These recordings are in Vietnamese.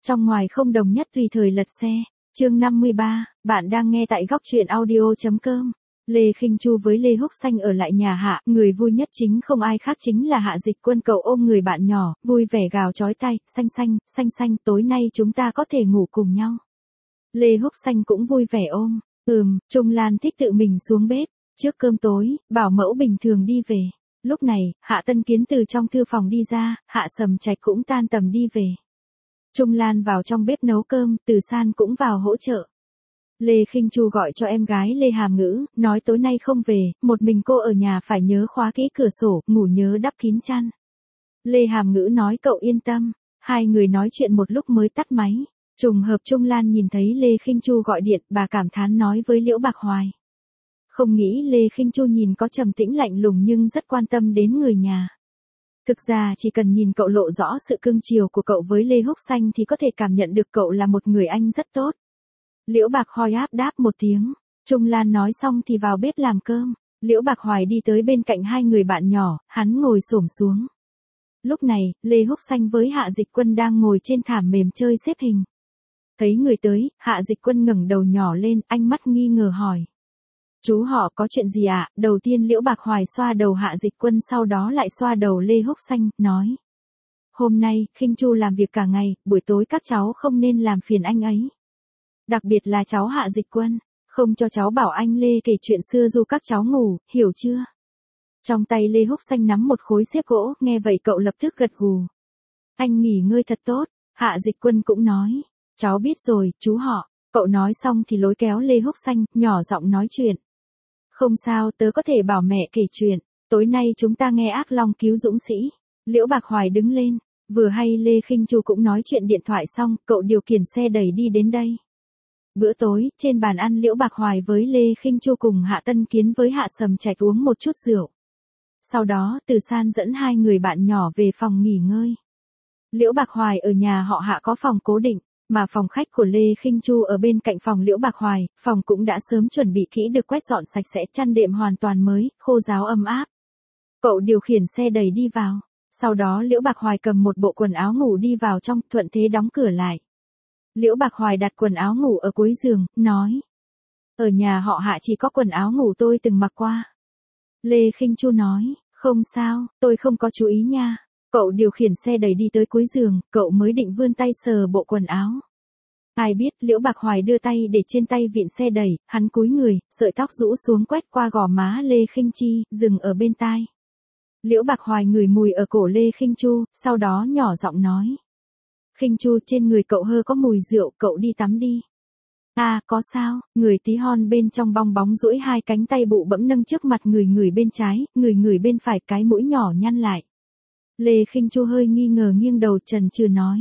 Trong ngoài không đồng nhất tùy thời lật xe. Chương 53, bạn đang nghe tại góc truyện audio.com. Lê Khinh Chu với Lê Húc Xanh ở lại nhà Hạ, người vui nhất chính không ai khác chính là Hạ Dịch Quân. Cậu ôm người bạn nhỏ, vui vẻ gào chói tai, xanh, tối nay chúng ta có thể ngủ cùng nhau. Lê Húc Xanh cũng vui vẻ ôm, Trung Lan thích tự mình xuống bếp, trước cơm tối, bảo mẫu bình thường đi về. Lúc này, Hạ Tân Kiến từ trong thư phòng đi ra, Hạ Sầm Trạch cũng tan tầm đi về. Trung Lan vào trong bếp nấu cơm, Từ San cũng vào hỗ trợ. Lê Khinh Chu gọi cho em gái Lê Hàm Ngữ, nói tối nay không về, một mình cô ở nhà phải nhớ khóa kỹ cửa sổ, ngủ nhớ đắp kín chăn. Lê Hàm Ngữ nói cậu yên tâm, hai người nói chuyện một lúc mới tắt máy. Trùng hợp Trung Lan nhìn thấy Lê Khinh Chu gọi điện, bà cảm thán nói với Liễu Bạc Hoài. Không nghĩ Lê Khinh Chu nhìn có trầm tĩnh lạnh lùng nhưng rất quan tâm đến người nhà. Thực ra chỉ cần nhìn cậu lộ rõ sự cưng chiều của cậu với Lê Húc Xanh thì có thể cảm nhận được cậu là một người anh rất tốt. Liễu Bạc Hoài đáp một tiếng, Trung Lan nói xong thì vào bếp làm cơm. Liễu Bạc Hoài đi tới bên cạnh hai người bạn nhỏ, hắn ngồi xổm xuống. Lúc này, Lê Húc Xanh với Hạ Dịch Quân đang ngồi trên thảm mềm chơi xếp hình. Thấy người tới, Hạ Dịch Quân ngẩng đầu nhỏ lên, ánh mắt nghi ngờ hỏi. Chú họ có chuyện gì ạ? Đầu tiên Liễu Bạc Hoài xoa đầu Hạ Dịch Quân, sau đó lại xoa đầu Lê Húc Xanh, nói. Hôm nay, Khinh Chu làm việc cả ngày, buổi tối các cháu không nên làm phiền anh ấy. Đặc biệt là cháu Hạ Dịch Quân, không cho cháu bảo anh Lê kể chuyện xưa dù các cháu ngủ, hiểu chưa? Trong tay Lê Húc Xanh nắm một khối xếp gỗ, nghe vậy cậu lập tức gật gù. Anh nghỉ ngơi thật tốt, Hạ Dịch Quân cũng nói. Cháu biết rồi, chú họ. Cậu nói xong thì lôi kéo Lê Húc Xanh, nhỏ giọng nói chuyện. Không sao, tớ có thể bảo mẹ kể chuyện. Tối nay chúng ta nghe Ác Long cứu dũng sĩ. Liễu Bạc Hoài đứng lên. Vừa hay Lê Khinh Chu cũng nói chuyện điện thoại xong, cậu điều khiển xe đẩy đi đến đây. Bữa tối, trên bàn ăn Liễu Bạc Hoài với Lê Khinh Chu cùng Hạ Tân Kiến với Hạ Sầm Trạch uống một chút rượu. Sau đó, Từ San dẫn hai người bạn nhỏ về phòng nghỉ ngơi. Liễu Bạc Hoài ở nhà họ Hạ có phòng cố định, mà phòng khách của Lê Khinh Chu ở bên cạnh phòng Liễu Bạc Hoài, phòng cũng đã sớm chuẩn bị kỹ được quét dọn sạch sẽ, chăn đệm hoàn toàn mới, khô ráo ấm áp. Cậu điều khiển xe đẩy đi vào, sau đó Liễu Bạc Hoài cầm một bộ quần áo ngủ đi vào trong, thuận thế đóng cửa lại. Liễu Bạc Hoài đặt quần áo ngủ ở cuối giường, nói. Ở nhà họ Hạ chỉ có quần áo ngủ tôi từng mặc qua. Lê Khinh Chu nói, không sao, tôi không có chú ý nha. Cậu điều khiển xe đẩy đi tới cuối giường, cậu mới định vươn tay sờ bộ quần áo. Ai biết, Liễu Bạc Hoài đưa tay để trên tay vịn xe đẩy, hắn cúi người, sợi tóc rũ xuống quét qua gò má Lê Khinh Chi, dừng ở bên tai. Liễu Bạc Hoài ngửi mùi ở cổ Lê Khinh Chu, sau đó nhỏ giọng nói. Khinh Chu, trên người cậu hơi có mùi rượu, cậu đi tắm đi. À, có sao? Người tí hon bên trong bong bóng duỗi hai cánh tay bụ bẫm nâng trước mặt người bên trái, người bên phải, cái mũi nhỏ nhăn lại. Lê Khinh Chu hơi nghi ngờ nghiêng đầu chần chừ nói.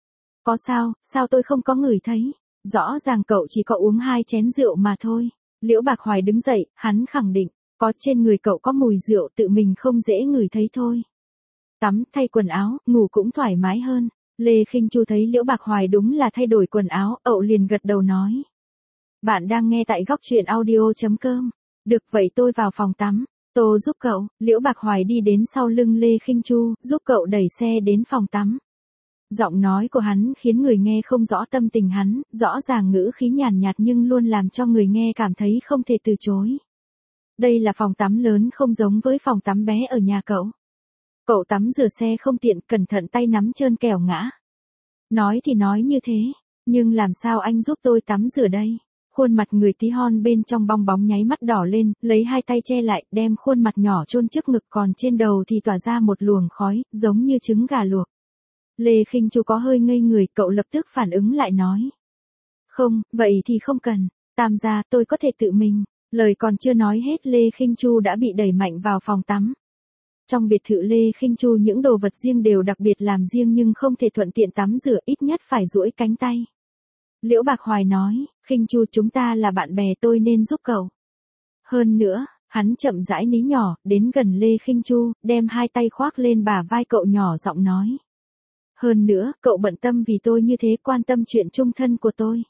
Có sao, sao tôi không có ngửi thấy? Rõ ràng cậu chỉ có uống 2 chén rượu mà thôi. Liễu Bạc Hoài đứng dậy, hắn khẳng định, có trên người cậu có mùi rượu tự mình không dễ ngửi thấy thôi. Tắm, thay quần áo, ngủ cũng thoải mái hơn. Lê Khinh Chu thấy Liễu Bạc Hoài đúng là thay đổi quần áo, ậu liền gật đầu nói. Bạn đang nghe tại góc truyện audio.com. Được vậy tôi vào phòng tắm. Tô giúp cậu. Liễu Bạc Hoài đi đến sau lưng Lê Khinh Chu, giúp cậu đẩy xe đến phòng tắm. Giọng nói của hắn khiến người nghe không rõ tâm tình hắn, rõ ràng ngữ khí nhàn nhạt nhưng luôn làm cho người nghe cảm thấy không thể từ chối. Đây là phòng tắm lớn không giống với phòng tắm bé ở nhà cậu. Cậu tắm rửa xe không tiện, cẩn thận tay nắm trơn kẻo ngã. Nói thì nói như thế, nhưng làm sao anh giúp tôi tắm rửa đây? Khuôn mặt người tí hon bên trong bong bóng nháy mắt đỏ lên, lấy hai tay che lại, đem khuôn mặt nhỏ chôn trước ngực, còn trên đầu thì tỏa ra một luồng khói, giống như trứng gà luộc. Lê Khinh Chu có hơi ngây người, cậu lập tức phản ứng lại nói. Không, vậy thì không cần, Tam gia, tôi có thể tự mình. Lời còn chưa nói hết Lê Khinh Chu đã bị đẩy mạnh vào phòng tắm. Trong biệt thự Lê Khinh Chu những đồ vật riêng đều đặc biệt làm riêng nhưng không thể thuận tiện tắm rửa, ít nhất phải duỗi cánh tay. Liễu Bạc Hoài nói, Khinh Chu, chúng ta là bạn bè, tôi nên giúp cậu. Hơn nữa, hắn chậm rãi ní nhỏ, đến gần Lê Khinh Chu, đem hai tay khoác lên bả vai cậu, nhỏ giọng nói. Hơn nữa, cậu bận tâm vì tôi như thế, quan tâm chuyện chung thân của tôi.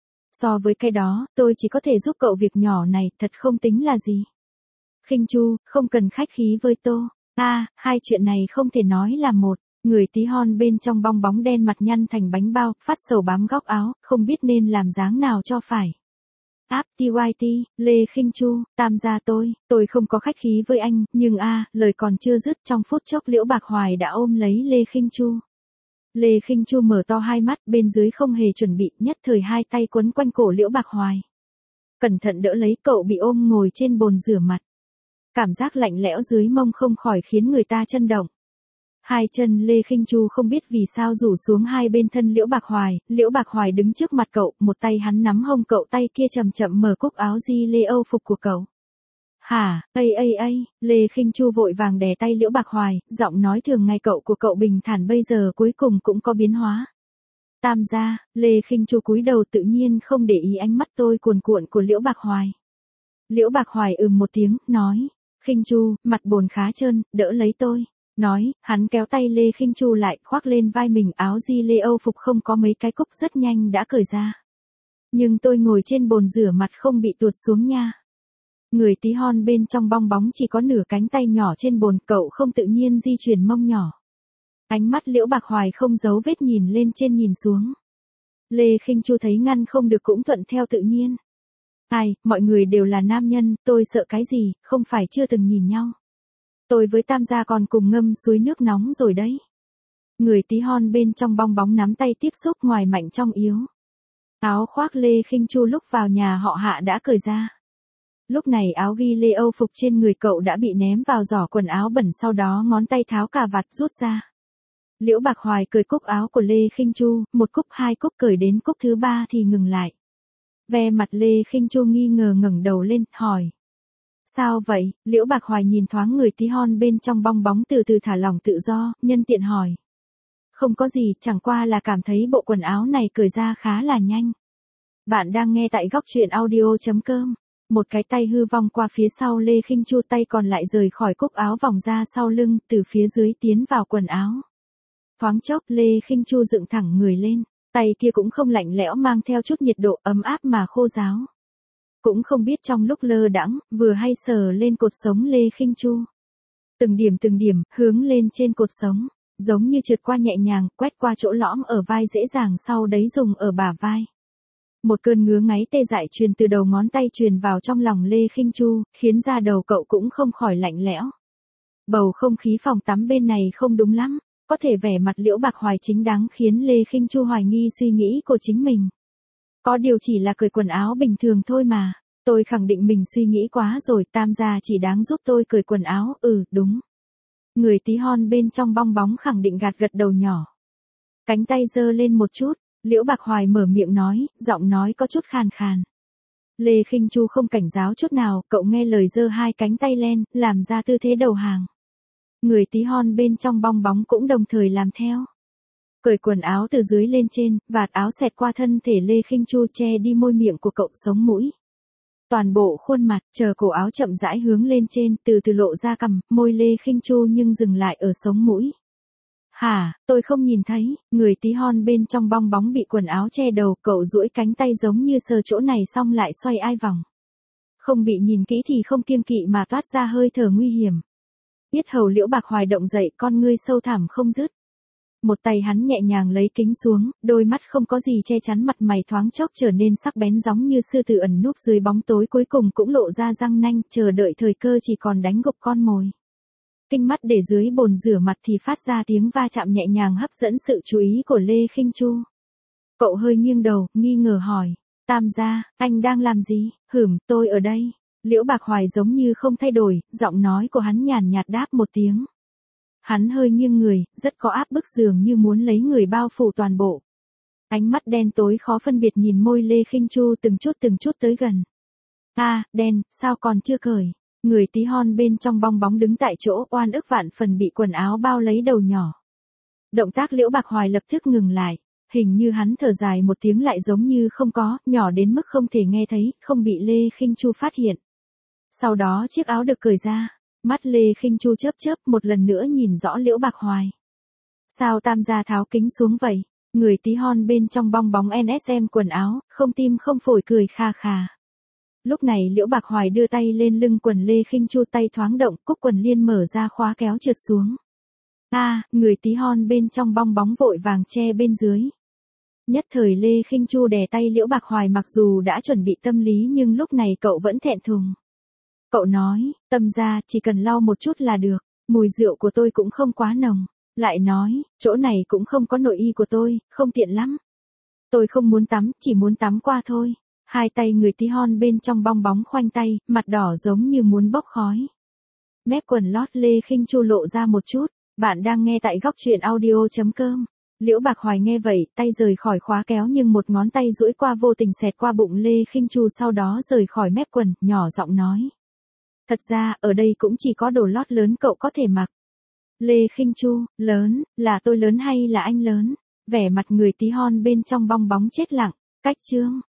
So với cái đó, tôi chỉ có thể giúp cậu việc nhỏ này, thật không tính là gì. Khinh Chu, không cần khách khí với tôi. Hai chuyện này không thể nói là một. Người tí hon bên trong bong bóng đen mặt nhăn thành bánh bao, phát sầu bám góc áo, không biết nên làm dáng nào cho phải. Áp TYT, Lê Khinh Chu, Tam gia tôi không có khách khí với anh, nhưng lời còn chưa dứt trong phút chốc Liễu Bạc Hoài đã ôm lấy Lê Khinh Chu. Lê Khinh Chu mở to hai mắt, bên dưới không hề chuẩn bị, nhất thời hai tay quấn quanh cổ Liễu Bạc Hoài. Cẩn thận đỡ lấy cậu bị ôm ngồi trên bồn rửa mặt. Cảm giác lạnh lẽo dưới mông không khỏi khiến người ta chấn động. Hai chân Lê Khinh Chu không biết vì sao rủ xuống hai bên thân Liễu Bạc Hoài đứng trước mặt cậu, một tay hắn nắm hông cậu, tay kia chậm chậm mở cúc áo di lê âu phục của cậu. Hả, Lê Khinh Chu vội vàng đè tay Liễu Bạc Hoài, giọng nói thường ngày cậu của cậu bình thản bây giờ cuối cùng cũng có biến hóa. Tam gia, Lê Khinh Chu cúi đầu tự nhiên không để ý ánh mắt tôi cuồn cuộn của Liễu Bạc Hoài. Liễu Bạc Hoài một tiếng, nói, Khinh Chu, mặt bồn khá trơn, đỡ lấy tôi. Nói, hắn kéo tay Lê Khinh Chu lại, khoác lên vai mình, áo di lê âu phục không có mấy cái cúc rất nhanh đã cởi ra. Nhưng tôi ngồi trên bồn rửa mặt không bị tuột xuống nha. Người tí hon bên trong bong bóng chỉ có nửa cánh tay nhỏ trên bồn, cậu không tự nhiên di chuyển mông nhỏ. Ánh mắt Liễu Bạc Hoài không giấu vết nhìn lên trên nhìn xuống. Lê Khinh Chu thấy ngăn không được cũng thuận theo tự nhiên. Mọi người đều là nam nhân, tôi sợ cái gì, không phải chưa từng nhìn nhau. Tôi với Tam gia còn cùng ngâm suối nước nóng rồi đấy. Người tí hon bên trong bong bóng nắm tay tiếp xúc, ngoài mạnh trong yếu. Áo khoác Lê Khinh Chu lúc vào nhà họ Hạ đã cởi ra. Lúc này áo ghi lê âu phục trên người cậu đã bị ném vào giỏ quần áo bẩn, sau đó ngón tay tháo cà vạt rút ra. Liễu Bạc Hoài cởi cúc áo của Lê Khinh Chu, một cúc hai cúc, cởi đến cúc thứ ba thì ngừng lại. Ve mặt Lê Khinh Chu nghi ngờ ngẩng đầu lên, hỏi. Sao vậy? Liễu Bạc Hoài nhìn thoáng người tí hon bên trong bong bóng, từ từ thả lỏng tự do, nhân tiện hỏi. Không có gì, chẳng qua là cảm thấy bộ quần áo này cởi ra khá là nhanh. Bạn đang nghe tại góc truyện audio.com. Một cái tay hư vong qua phía sau Lê Khinh Chu, tay còn lại rời khỏi cúc áo vòng ra sau lưng, từ phía dưới tiến vào quần áo. Thoáng chốc Lê Khinh Chu dựng thẳng người lên, tay kia cũng không lạnh lẽo, mang theo chút nhiệt độ ấm áp mà khô ráo. Cũng không biết trong lúc lơ đãng, vừa hay sờ lên cột sống Lê Khinh Chu. Từng điểm, hướng lên trên cột sống, giống như trượt qua nhẹ nhàng, quét qua chỗ lõm ở vai dễ dàng, sau đấy dùng ở bả vai. Một cơn ngứa ngáy tê dại truyền từ đầu ngón tay truyền vào trong lòng Lê Khinh Chu, khiến da đầu cậu cũng không khỏi lạnh lẽo. Bầu không khí phòng tắm bên này không đúng lắm, có thể vẻ mặt Liễu Bạc Hoài chính đáng khiến Lê Khinh Chu hoài nghi suy nghĩ của chính mình. Có điều chỉ là cởi quần áo bình thường thôi mà. Tôi khẳng định mình suy nghĩ quá rồi, Tam gia chỉ đáng giúp tôi cởi quần áo, đúng. Người tí hon bên trong bong bóng khẳng định, gật đầu nhỏ. Cánh tay giơ lên một chút, Liễu Bạc Hoài mở miệng nói, giọng nói có chút khàn khàn. Lê Khinh Chu không cảnh giáo chút nào, cậu nghe lời giơ hai cánh tay lên, làm ra tư thế đầu hàng. Người tí hon bên trong bong bóng cũng đồng thời làm theo. Cởi quần áo từ dưới lên trên, vạt áo xẹt qua thân thể Lê Khinh Chu, che đi môi miệng của cậu, sống mũi. Toàn bộ khuôn mặt, chờ cổ áo chậm rãi hướng lên trên, từ từ lộ ra cằm, môi Lê Khinh Chu nhưng dừng lại ở sống mũi. Hả, tôi không nhìn thấy. Người tí hon bên trong bong bóng bị quần áo che đầu, cậu duỗi cánh tay giống như sờ chỗ này xong lại xoay ai vòng. Không bị nhìn kỹ thì không kiêng kỵ mà toát ra hơi thở nguy hiểm. Yết hầu Liễu Bạc Hoài động dậy, con ngươi sâu thẳm không dứt. Một tay hắn nhẹ nhàng lấy kính xuống, đôi mắt không có gì che chắn mặt mày thoáng chốc trở nên sắc bén giống như sư tử ẩn núp dưới bóng tối, cuối cùng cũng lộ ra răng nanh, chờ đợi thời cơ chỉ còn đánh gục con mồi. Kinh mắt để dưới bồn rửa mặt thì phát ra tiếng va chạm nhẹ nhàng hấp dẫn sự chú ý của Lê Khinh Chu. Cậu hơi nghiêng đầu, nghi ngờ hỏi, Tam gia, anh đang làm gì? Tôi ở đây. Liễu Bạc Hoài giống như không thay đổi, giọng nói của hắn nhàn nhạt đáp một tiếng. Hắn hơi nghiêng người, rất có áp bức, dường như muốn lấy người bao phủ toàn bộ. Ánh mắt đen tối khó phân biệt nhìn môi Lê Khinh Chu từng chút tới gần. Đen, sao còn chưa cởi? Người tí hon bên trong bong bóng đứng tại chỗ, oan ức vạn phần bị quần áo bao lấy đầu nhỏ. Động tác Liễu Bạc Hoài lập tức ngừng lại, hình như hắn thở dài một tiếng lại giống như không có, nhỏ đến mức không thể nghe thấy, không bị Lê Khinh Chu phát hiện. Sau đó chiếc áo được cởi ra. Mắt Lê Khinh Chu chớp một lần nữa nhìn rõ Liễu Bạc Hoài. Sao Tam gia tháo kính xuống vậy? Người tí hon bên trong bong bóng NSM quần áo, không tim không phổi cười kha khà. Lúc này Liễu Bạc Hoài đưa tay lên lưng quần Lê Khinh Chu, tay thoáng động, cúc quần liên mở ra, khóa kéo trượt xuống. Người tí hon bên trong bong bóng vội vàng che bên dưới. Nhất thời Lê Khinh Chu đè tay Liễu Bạc Hoài, mặc dù đã chuẩn bị tâm lý nhưng lúc này cậu vẫn thẹn thùng. Cậu nói, Tâm gia, chỉ cần lau một chút là được, mùi rượu của tôi cũng không quá nồng. Lại nói, chỗ này cũng không có nội y của tôi, không tiện lắm. Tôi không muốn tắm, chỉ muốn tắm qua thôi. Hai tay người tí hon bên trong bong bóng khoanh tay, mặt đỏ giống như muốn bốc khói. Mép quần lót Lê Khinh Chu lộ ra một chút. Bạn đang nghe tại góc truyện audio.com. Liễu Bạc Hoài nghe vậy, tay rời khỏi khóa kéo nhưng một ngón tay duỗi qua vô tình xẹt qua bụng Lê Khinh Chu, sau đó rời khỏi mép quần, nhỏ giọng nói. Thật ra, ở đây cũng chỉ có đồ lót lớn cậu có thể mặc. Lê Khinh Chu, lớn, là tôi lớn hay là anh lớn? Vẻ mặt người tí hon bên trong bong bóng chết lặng. Cách chương